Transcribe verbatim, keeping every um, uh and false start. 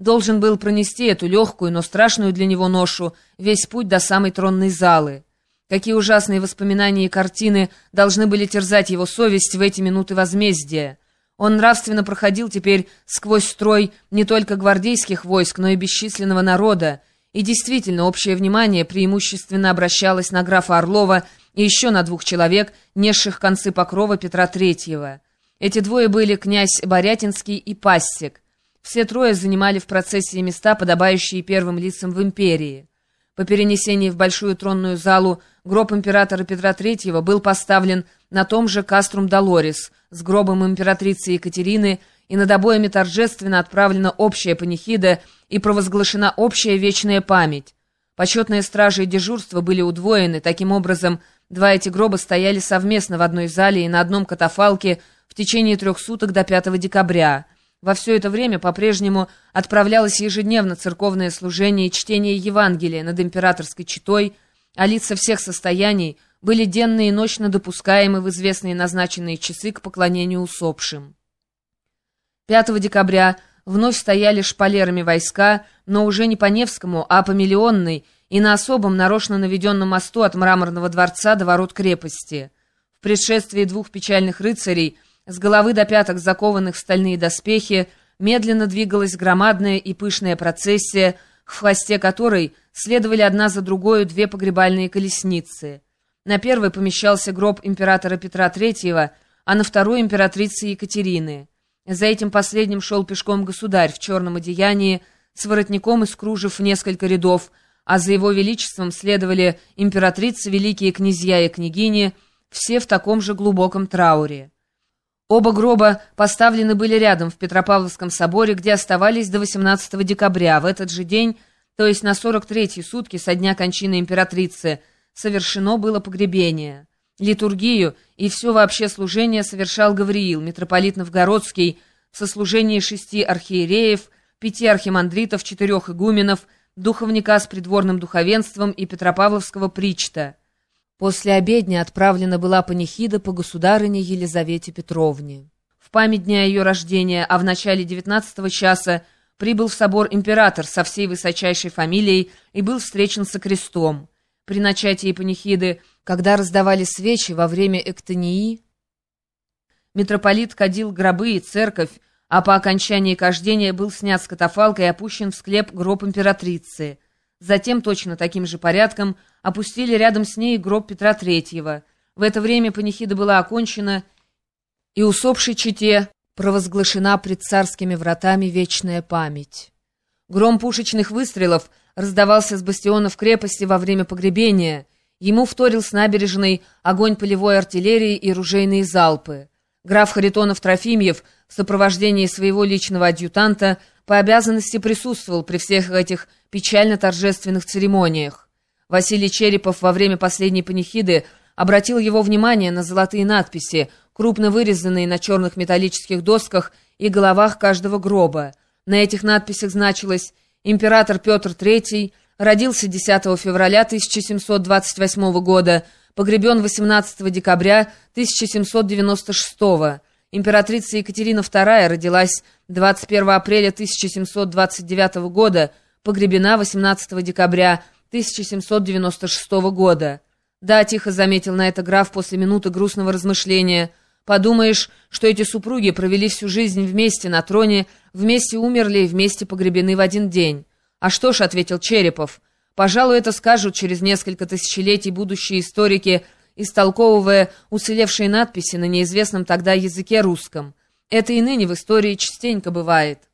должен был пронести эту легкую, но страшную для него ношу весь путь до самой тронной залы. Какие ужасные воспоминания и картины должны были терзать его совесть в эти минуты возмездия. Он нравственно проходил теперь сквозь строй не только гвардейских войск, но и бесчисленного народа, и действительно общее внимание преимущественно обращалось на графа Орлова и еще на двух человек, несших концы покрова Петра Третьего. Эти двое были князь Борятинский и Пассек. Все трое занимали в процессии места, подобающие первым лицам в империи. По перенесении в большую тронную залу гроб императора Петра Третьего был поставлен на том же Каструм Долорес с гробом императрицы Екатерины, и над обоями торжественно отправлена общая панихида и провозглашена общая вечная память. Почетные стражи и дежурства были удвоены, таким образом два эти гроба стояли совместно в одной зале и на одном катафалке в течение трех суток до пятого декабря. Во все это время по-прежнему отправлялось ежедневно церковное служение и чтение Евангелия над императорской четой, а лица всех состояний были денно и ночно допускаемы в известные назначенные часы к поклонению усопшим. пятого декабря вновь стояли шпалерами войска, но уже не по Невскому, а по Миллионной и на особом нарочно наведенном мосту от Мраморного дворца до ворот крепости. В предшествии двух печальных рыцарей, с головы до пяток закованных в стальные доспехи, медленно двигалась громадная и пышная процессия, в хвосте которой следовали одна за другой две погребальные колесницы. На первой помещался гроб императора Петра Третьего, а на второй — императрицы Екатерины. За этим последним шел пешком государь в черном одеянии, с воротником из кружев в несколько рядов, а за его величеством следовали императрицы, великие князья и княгини, все в таком же глубоком трауре. Оба гроба поставлены были рядом в Петропавловском соборе, где оставались до восемнадцатого декабря. В этот же день, то есть на сорок третьи сутки со дня кончины императрицы, совершено было погребение. Литургию и все вообще служение совершал Гавриил, митрополит Новгородский, в сослужении шести архиереев, пяти архимандритов, четырех игуменов, духовника с придворным духовенством и петропавловского причта. После обедни отправлена была панихида по государыне Елизавете Петровне. В память дня ее рождения, а в начале девятнадцатого часа прибыл в собор император со всей высочайшей фамилией и был встречен со крестом. При начатии панихиды, когда раздавали свечи во время эктонии, митрополит кадил гробы и церковь, а по окончании кождения был снят с катафалка и опущен в склеп гроб императрицы. Затем точно таким же порядком опустили рядом с ней гроб Петра Третьего. В это время панихида была окончена, и усопшей чете провозглашена пред царскими вратами вечная память. Гром пушечных выстрелов раздавался с бастионов крепости во время погребения. Ему вторил с набережной огонь полевой артиллерии и ружейные залпы. Граф Харитонов-Трофимьев в сопровождении своего личного адъютанта по обязанности присутствовал при всех этих печально-торжественных церемониях. Василий Черепов во время последней панихиды обратил его внимание на золотые надписи, крупно вырезанные на черных металлических досках и головах каждого гроба. На этих надписях значилось: «Император Петр Третий родился десятого февраля тысяча семьсот двадцать восьмого года, погребен восемнадцатого декабря тысяча семьсот девяносто шестого. Императрица Екатерина Вторая родилась двадцать первого апреля тысяча семьсот двадцать девятого года, погребена восемнадцатого декабря тысяча семьсот девяносто шестого года». «Да», — тихо заметил на это граф после минуты грустного размышления, — «подумаешь, что эти супруги провели всю жизнь вместе на троне, вместе умерли и вместе погребены в один день». «А что ж», — ответил Черепов, — «пожалуй, это скажут через несколько тысячелетий будущие историки, истолковывая уцелевшие надписи на неизвестном тогда языке русском. Это и ныне в истории частенько бывает».